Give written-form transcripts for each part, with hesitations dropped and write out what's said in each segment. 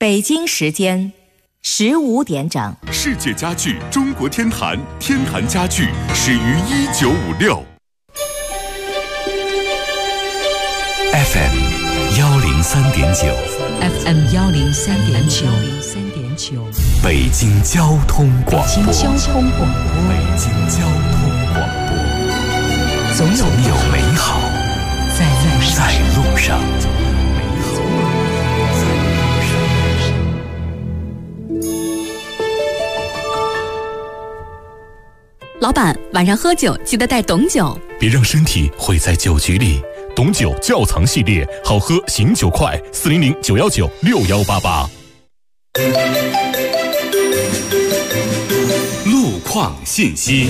北京时间15点整。 世界家具中国天坛，天坛家具始于1956。FM 103.9 FM 103.9 北京交通广播。 北京交通广播，总有美好在路上。 老板，晚上喝酒记得带董酒， 别让身体毁在酒局里。董酒窖藏系列，好喝醒酒快，400-919-6188。路况信息。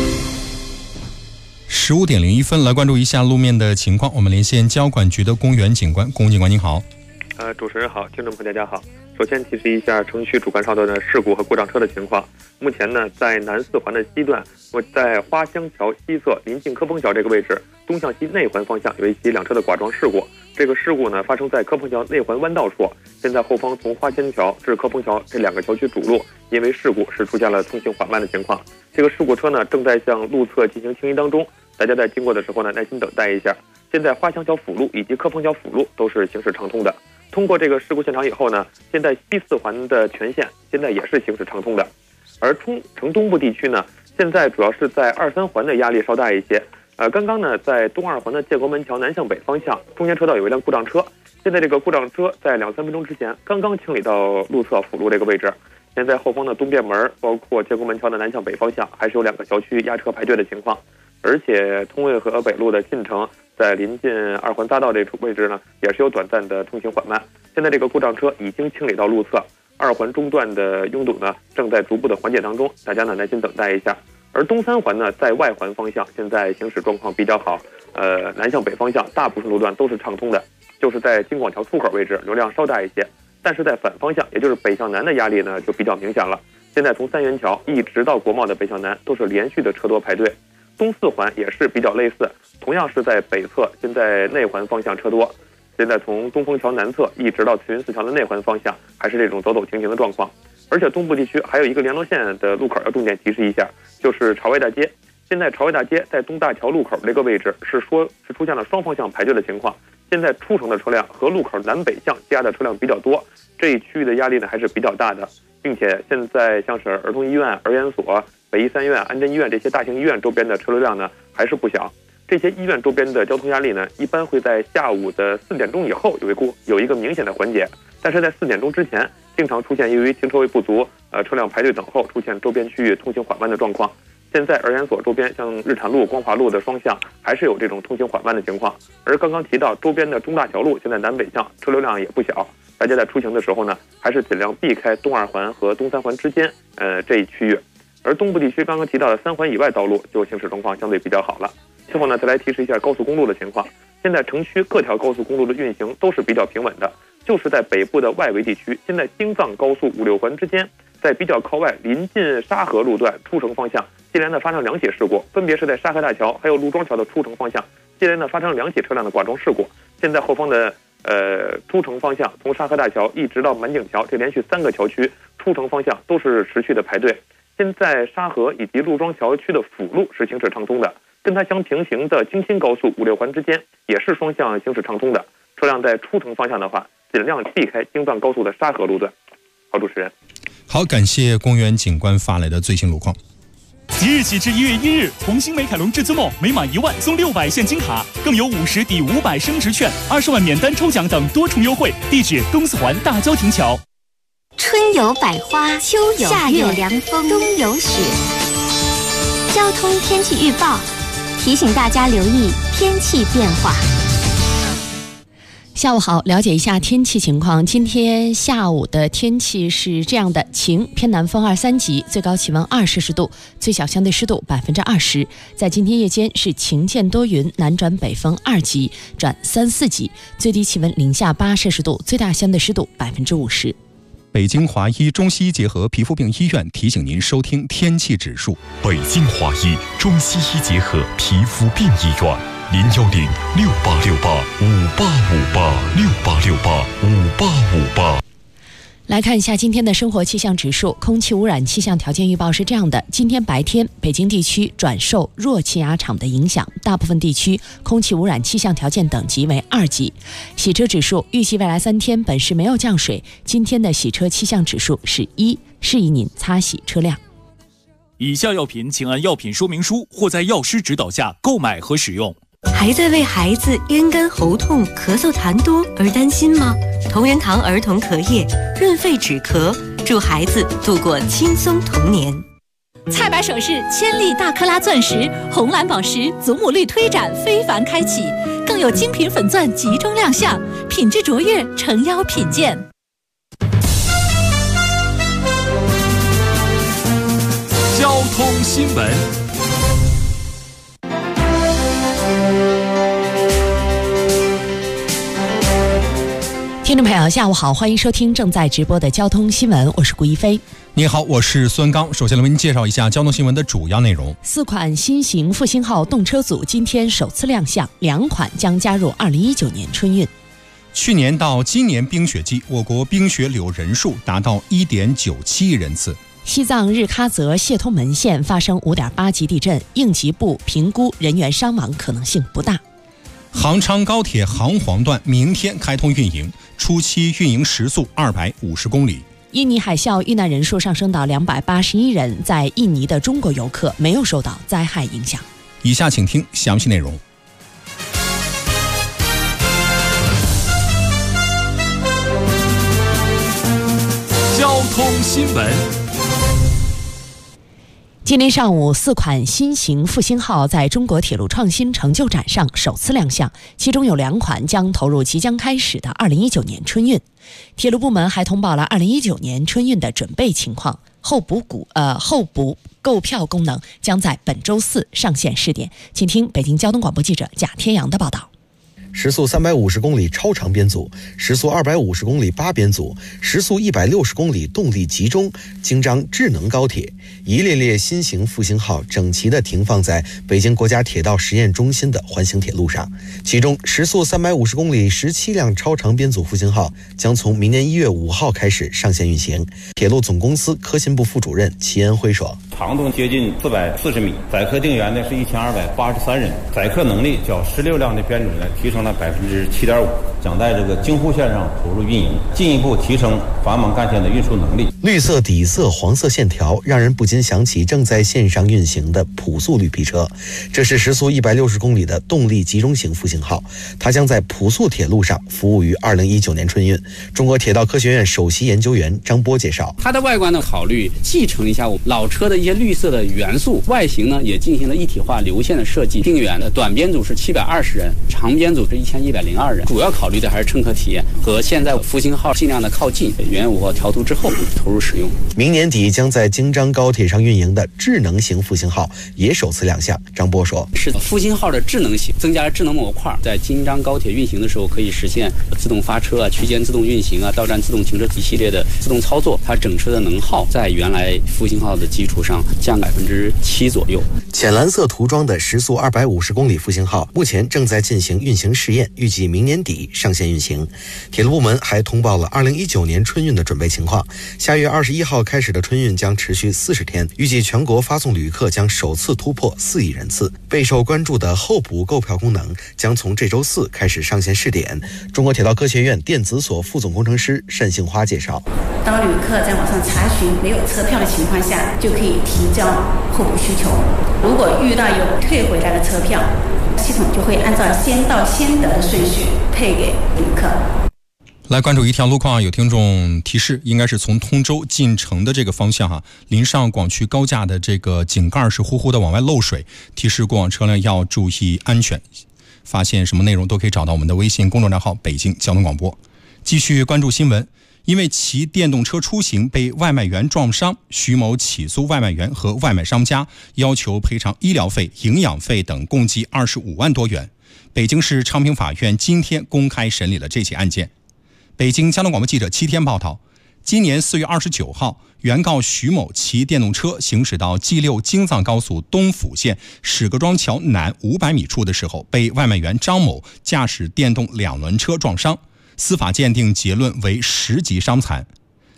15点01分，来关注一下路面的情况。我们连线交管局的龚元警官，龚警官您好。 主持人好，听众朋友大家好。首先提示一下城区主干道的事故和故障车的情况。目前呢，在南四环的西段，在花乡桥西侧临近科鹏桥这个位置，东向西内环方向有一起两车的剐撞事故。这个事故呢发生在科鹏桥内环弯道处。现在后方从花乡桥至科鹏桥这两个桥区主路，因为事故是出现了通行缓慢的情况。这个事故车呢正在向路侧进行清移当中，大家在经过的时候呢耐心等待一下。现在花乡桥辅路以及科鹏桥辅路都是行驶畅通的。通过这个事故现场以后呢，现在西四环的全线现在也是行驶畅通的。而城东部地区呢，现在主要是在2、3环的压力稍大一些。刚刚呢，在东2环的建国门桥南向北方向，中间车道有一辆故障车。现在这个故障车在2、3分钟之前刚刚清理到路侧辅路这个位置。现在后方的东便门，包括建国门桥的南向北方向，还是有2个小区压车排队的情况。而且通渭河北路的进城，在临近2环匝道这处位置呢，也是有短暂的通行缓慢。现在这个故障车已经清理到路侧，2环中段的拥堵呢正在逐步的缓解当中，大家呢耐心等待一下。而东3环呢，在外环方向现在行驶状况比较好，南向北方向大部分路段都是畅通的，就是在京广桥出口位置流量稍大一些，但是在反方向，也就是北向南的压力呢就比较明显了。现在从3元桥一直到国贸的北向南都是连续的车多排队。东4环也是比较类似，同样是在北侧，现在内环方向车多。现在从东风桥南侧一直到慈云寺桥的内环方向，还是这种走走停停的状况。而且东部地区还有一个联络线的路口要重点提示一下，就是朝外大街。现在朝外大街在东大桥路口这个位置是出现了双方向排队的情况。现在出城的车辆和路口南北向加的车辆比较多，这一区域的压力呢还是比较大的，并且现在像是儿童医院、儿研所、北医3院、安贞医院这些大型医院周边的车流量呢还是不小。这些医院周边的交通压力呢，一般会在下午的4点钟以后有一个明显的缓解，但是在4点钟之前，经常出现由于停车位不足，车辆排队等候，出现周边区域通行缓慢的状况。现在儿研所周边像日产路、光华路的双向还是有这种通行缓慢的情况。而刚刚提到周边的中大桥路，现在南北向车流量也不小，大家在出行的时候呢，还是尽量避开东2环和东3环之间这一区域。而东部地区刚刚提到的3环以外道路就行驶状况相对比较好了。最后呢，再来提示一下高速公路的情况。现在城区各条高速公路的运行都是比较平稳的，就是在北部的外围地区，现在京藏高速5、6环之间，在比较靠外临近沙河路段出城方向，接连的发生2起事故，分别是在沙河大桥还有陆庄桥的出城方向，接连的发生2起车辆的剐撞事故。现在后方的出城方向，从沙河大桥一直到满景桥，这连续3个桥区出城方向都是持续的排队。现在沙河以及陆庄桥区的辅路是行驶畅通的，跟它相平行的京新高速5、6环之间也是双向行驶畅通的。车辆在出城方向的话，尽量避开京藏高速的沙河路段。好，主持人。 好，感谢公园警官发来的最新路况。 即日起至1月1日，红星美凯龙至尊梦每满1万送600现金卡，更有50抵500升值券、20万免单抽奖等多重优惠。地址：东4环大郊亭桥。 春有百花，秋有夏有凉风，冬有雪。交通天气预报提醒大家留意天气变化。 下午好，了解一下天气情况。今天下午的天气是这样的：晴，偏南风2、3级，最高气温2摄氏度，最小相对湿度20%。在今天夜间是晴见多云，南转北风2级转3、4级，最低气温零下8摄氏度，最大相对湿度50%。 北京华医中西医结合皮肤病医院提醒您收听天气指数。 北京华医中西医结合皮肤病医院，010-6868-5858，6868-5858。 来看一下今天的生活气象指数。空气污染气象条件预报是这样的：今天白天，北京地区转受弱气压场的影响，大部分地区空气污染气象条件等级为2级。洗车指数预计未来3天本市没有降水，今天的洗车气象指数是1，适宜您擦洗车辆。 以下药品请按药品说明书或在药师指导下购买和使用。 还在为孩子咽干喉痛、咳嗽痰多而担心吗？同仁堂儿童咳液润肺止咳，助孩子度过轻松童年。 菜百首饰千粒大克拉钻石、红蓝宝石祖母绿推展非凡开启，更有精品粉钻集中亮相，品质卓越，诚邀品鉴。 交通新闻。 听众朋友下午好，欢迎收听正在直播的交通新闻，我是顾一飞。 你好，我是孙刚。首先来为您介绍一下交通新闻的主要内容。 4款新型复兴号动车组今天首次亮相，2款将加入2019年春运。 去年到今年冰雪季，我国冰雪旅游人数达到 1.97 亿人次。 西藏日喀则谢通门县发生5.8级地震，应急部评估人员伤亡可能性不大。 杭昌高铁杭黄段明天开通运营，初期运营时速250公里。 印尼海啸遇难人数上升到281人，在印尼的中国游客没有受到灾害影响。 以下请听详细内容。 交通新闻。 今天上午，4款新型复兴号在中国铁路创新成就展上首次亮相，其中有2款将投入即将开始的2019年春运。铁路部门还通报了2019年春运的准备情况，候补购票功能将在本周4上线试点。请听北京交通广播记者贾天阳的报道。 时速350公里超长编组，时速250公里8编组，时速160公里动力集中，京张智能高铁，一列列新型复兴号整齐地停放在北京国家铁道实验中心的环形铁路上。其中，时速350公里17辆超长编组复兴号将从明年1月5号开始上线运行。铁路总公司科信部副主任齐恩辉说：“ 长度接近440米，载客定员呢是1283人，载客能力较16辆的编组呢提升了7.5%，将在这个京沪线上投入运营，进一步提升繁忙干线的运输能力。” 绿色底色、黄色线条，让人不禁想起正在线上运行的普速绿皮车。这是时速160公里的动力集中型复兴号，它将在普速铁路上服务于2019年春运。中国铁道科学院首席研究员张波介绍， 它的外观呢考虑继承一下我们老车的一些绿色的元素，外形呢也进行了一体化流线的设计。定员的短编组是720人，长编组是1102人，主要考虑的还是乘客体验和现在复兴号尽量的靠近原5号调图之后投入使用。 明年底将在京张高铁上运营的智能型复兴号也首次亮相。张波说， 是复兴号的智能型，增加了智能模块，在京张高铁运行的时候可以实现自动发车啊、区间自动运行啊、到站自动停车一系列的自动操作。它整车的能耗在原来复兴号的基础上降7%左右。 浅蓝色涂装的时速250公里复兴号目前正在进行运行试验，预计明年底上线运行。铁路部门还通报了2019年春运的准备情况。下月21号开始的春运将持续40天，预计全国发送旅客将首次突破4亿人次。备受关注的候补购票功能将从这周4开始上线试点。中国铁道科学院电子所副总工程师单杏花介绍， 当旅客在网上查询没有车票的情况下，就可以提交候补需求。如果遇到有退回来的车票，系统就会按照先到先得的顺序配给旅客。 来关注一条路况，有听众提示，应该是从通州进城的这个方向临上广渠高架的这个井盖是呼呼的往外漏水，提示过往车辆要注意安全。发现什么内容都可以找到我们的微信公众账号北京交通广播。继续关注新闻，因为骑电动车出行被外卖员撞伤，徐某起诉外卖员和外卖商家，要求赔偿医疗费、营养费等共计25万多元。北京市昌平法院今天公开审理了这起案件。北京交通广播记者7天报道，今年4月29号，原告徐某骑电动车行驶到 G6 京藏高速东辅线史各庄桥南500米处的时候，被外卖员张某驾驶电动2轮车撞伤，司法鉴定结论为10级伤残。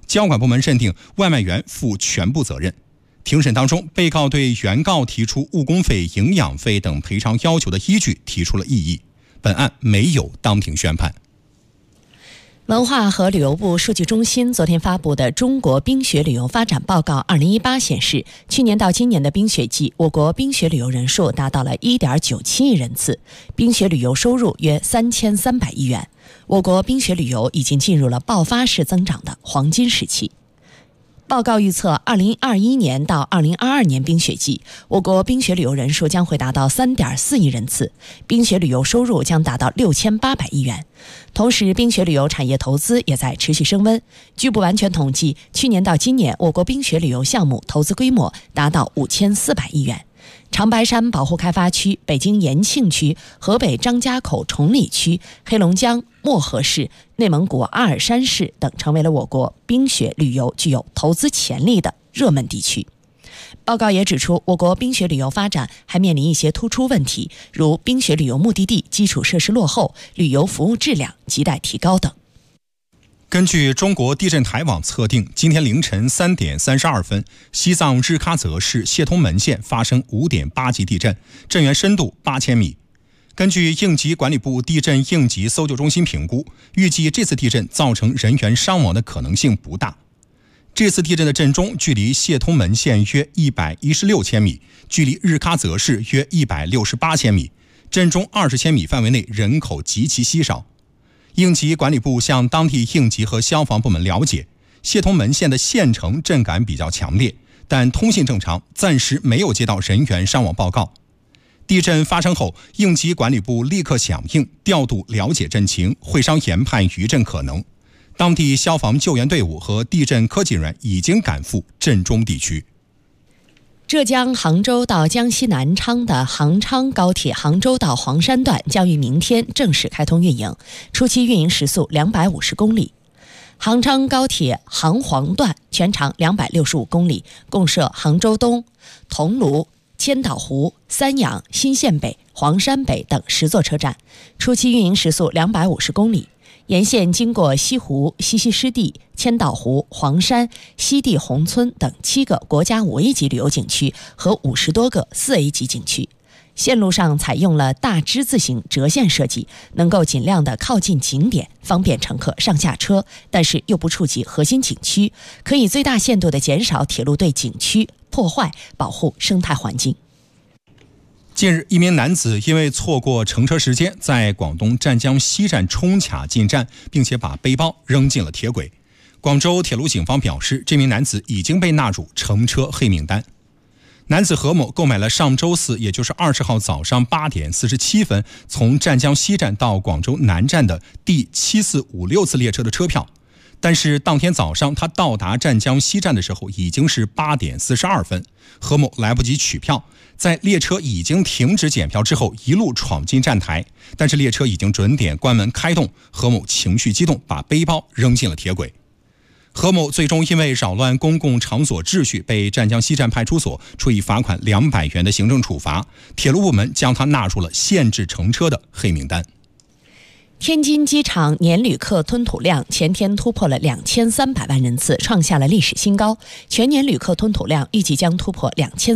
交管部门认定外卖员负全部责任。庭审当中，被告对原告提出误工费、营养费等赔偿要求的依据提出了异议。本案没有当庭宣判。 文化和旅游部数据中心昨天发布的《中国冰雪旅游发展报告2018》显示，去年到今年的冰雪季，我国冰雪旅游人数达到了 1.97 亿人次，冰雪旅游收入约3300亿元。我国冰雪旅游已经进入了爆发式增长的黄金时期。报告预测，2021年到2022年冰雪季，我国冰雪旅游人数将会达到 3.4 亿人次，冰雪旅游收入将达到6800亿元。同时，冰雪旅游产业投资也在持续升温。据不完全统计，去年到今年，我国冰雪旅游项目投资规模达到5400亿元。长白山保护开发区、北京延庆区、河北张家口崇礼区、黑龙江漠河市、内蒙古阿尔山市等成为了我国冰雪旅游具有投资潜力的热门地区。报告也指出，我国冰雪旅游发展还面临一些突出问题，如冰雪旅游目的地基础设施落后、旅游服务质量亟待提高等。 根据中国地震台网测定，今天凌晨3点32分，西藏日喀则市谢通门县发生 5.8 级地震，震源深度8000米。根据应急管理部地震应急搜救中心评估，预计这次地震造成人员伤亡的可能性不大。这次地震的震中距离谢通门县约116千米，距离日喀则市约168千米，震中20千米范围内人口极其稀少。应急管理部向当地应急和消防部门了解，谢通门县的县城震感比较强烈，但通信正常，暂时没有接到人员伤亡报告。地震发生后，应急管理部立刻响应，调度了解震情，会商研判余震可能。当地消防救援队伍和地震科技人员已经赶赴震中地区。 浙江杭州到江西南昌的杭昌高铁杭州到黄山段将于明天正式开通运营，初期运营时速250公里。杭昌高铁杭黄段全长265公里，共设杭州东、桐庐、千岛湖、三阳、新县北、黄山北等10座车站，初期运营时速250公里。沿线经过西湖、西溪湿地、千岛湖、黄山、西递宏村等7个国家5A 级旅游景区和50多个4A 级景区。线路上采用了大之字形折线设计，能够尽量的靠近景点，方便乘客上下车，但是又不触及核心景区，可以最大限度的减少铁路对景区破坏，保护生态环境。 近日，一名男子因为错过乘车时间，在广东湛江西站冲卡进站，并且把背包扔进了铁轨。广州铁路警方表示，这名男子已经被纳入乘车黑名单。男子何某购买了上周四，也就是20号早上8点47分从湛江西站到广州南站的第7456次列车的车票，但是当天早上他到达湛江西站的时候已经是8点42分，何某来不及取票，在列车已经停止检票之后一路闯进站台，但是列车已经准点关门开动，何某情绪激动，把背包扔进了铁轨。何某最终因为扰乱公共场所秩序被湛江西站派出所处以罚款200元的行政处罚，铁路部门将他纳入了限制乘车的黑名单。 天津机场年旅客吞吐量前天突破了2300万人次，创下了历史新高，全年旅客吞吐量预计将突破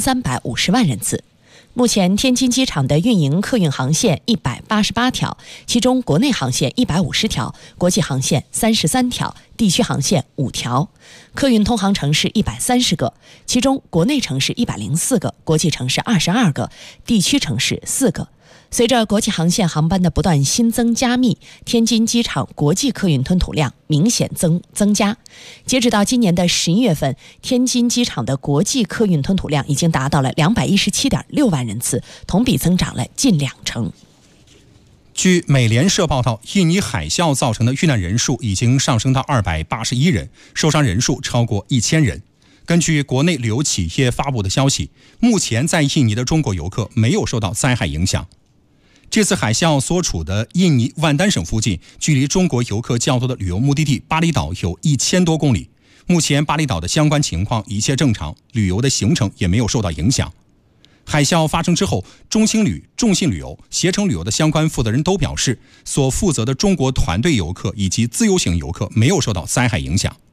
2350万人次。目前天津机场的运营客运航线188条，其中国内航线150条，国际航线33条，地区航线5条。客运通航城市130个，其中国内城市104个，国际城市22个，地区城市4个。随着国际航线航班的不断新增加密，天津机场国际客运吞吐量明显增加。截止到今年的11月份，天津机场的国际客运吞吐量已经达到了217.6万人次，同比增长了近2成。 据美联社报道，印尼海啸造成的遇难人数已经上升到281人，受伤人数超过1000人。根据国内旅游企业发布的消息，目前在印尼的中国游客没有受到灾害影响。这次海啸所处的印尼万丹省附近，距离中国游客较多的旅游目的地巴厘岛有1000多公里。目前巴厘岛的相关情况一切正常，旅游的行程也没有受到影响。海啸发生之后，中信旅游、携程旅游的相关负责人都表示，所负责的中国团队游客以及自由行游客没有受到灾害影响。